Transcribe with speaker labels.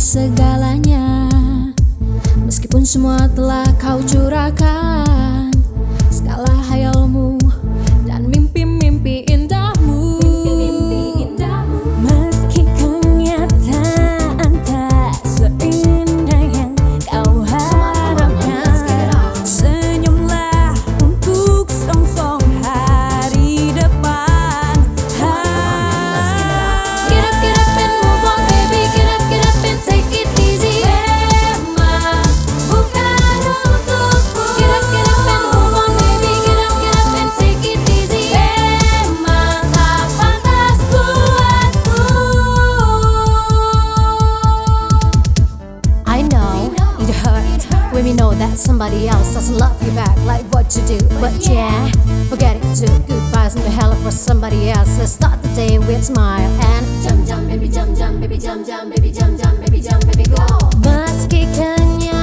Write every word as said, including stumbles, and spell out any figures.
Speaker 1: segalanya. Meskipun semua telah kau curahkan, segala hayalmu dan mimpi-mimpi indahmu.
Speaker 2: Meski kenyataan tak seindah yang kau harapkan, senyumlah untuk song-song hari depan.
Speaker 1: Get up, get up and move on baby, get up, get up and take it easy. Memang bukan untukku. Get up, get up and move on baby, get up, get up and take it easy. Memang tak pantas buatku. I know it hurt when we know that somebody else doesn't love you back like what you do. But yeah, forget it too. Goodbyes and hell for somebody else. Let's start the day with smile and jump, jump, baby, jump, jump, baby, jump, jump, baby, jump, jump, baby, jump, baby, go.
Speaker 2: Meski kenyataan